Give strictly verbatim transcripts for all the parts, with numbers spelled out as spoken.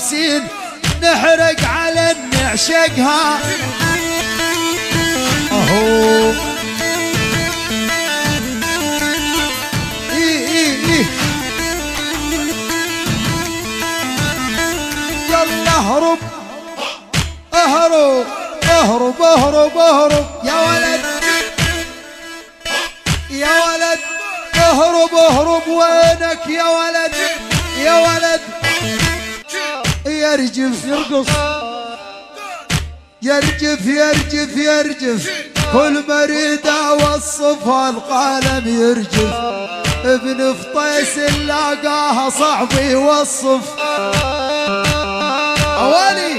خمسين نحرق على نعشقها اهو اي اي اي يلا اهرب اهرب اهرب اهرب اهرب يا ولد يا ولد اهرب اهرب وينك يا ولد يا ولد يرجف يرقص يرجف يرجف يرجف كل مريد اوصفها القلم يرجف ابن فطيس لاقاها صعب يوصف اوالي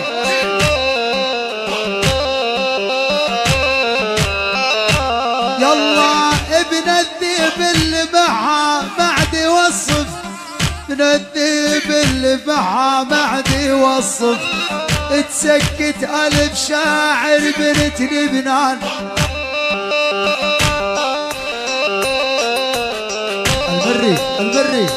يلا ابن الذيب اللي معها بعد يوصف ابن الذيب اللي معها بعد يوصف تسكت ألف شاعر بنت لبنان البري البري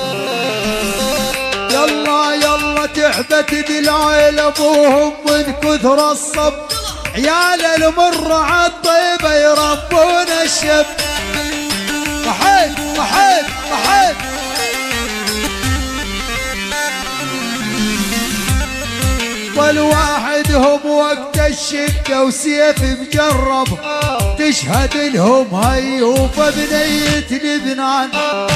يلا يلا تعبت دلال ابوهم من كثر الصب عيال المر عالطيبة يربون الشب طحيت طحيت طحيت والواحد هم وقت الشدة وسيف مجرب تشهد لهم هيوف بنية لبنان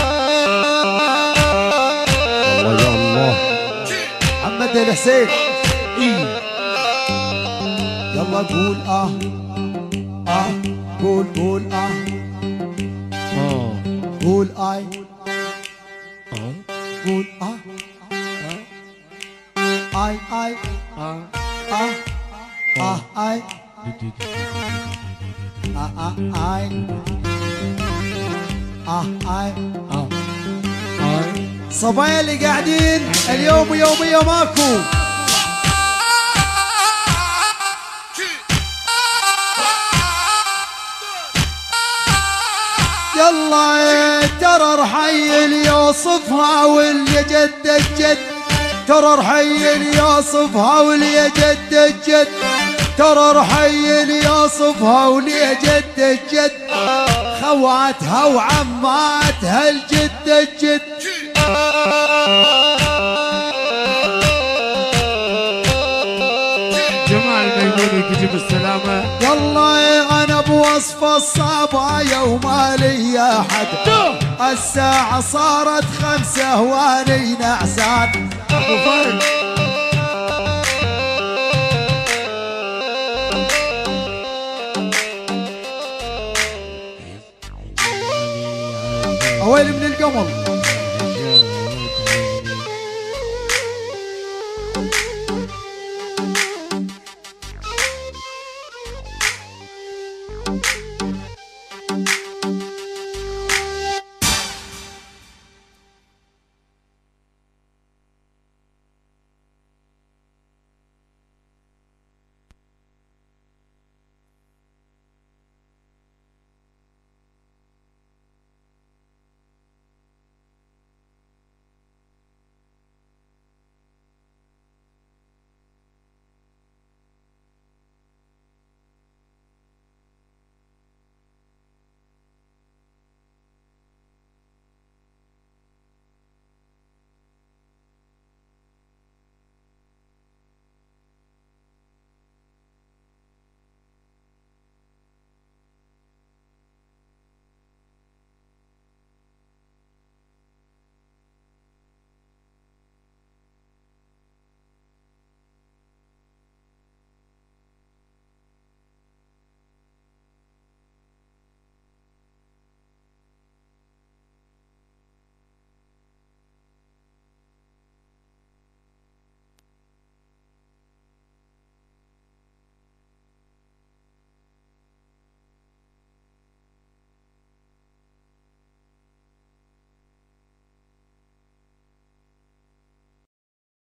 الله يا الله محمد الحسين إيه. يلا قول اه اه قول قول اه اه قول اي اه قول اه اي اي اه اه اه اي اه اه اي اه اي اه اي صبايا اللي قاعدين اليوم يومية ماكو يلا ترى رحي اللي يوصفها واللي جد الجد ترى رحي اللي يوصفها واللي جد الجد ترى رحي اللي يوصفها واللي جد الجد خواتها وعماتها الجد الجد جمال ميموني يجيب السلامة يلا انا بوصف الصبايا وما لي احد الساعة صارت خمسة واني نعسان ابو فرد اويل من القمر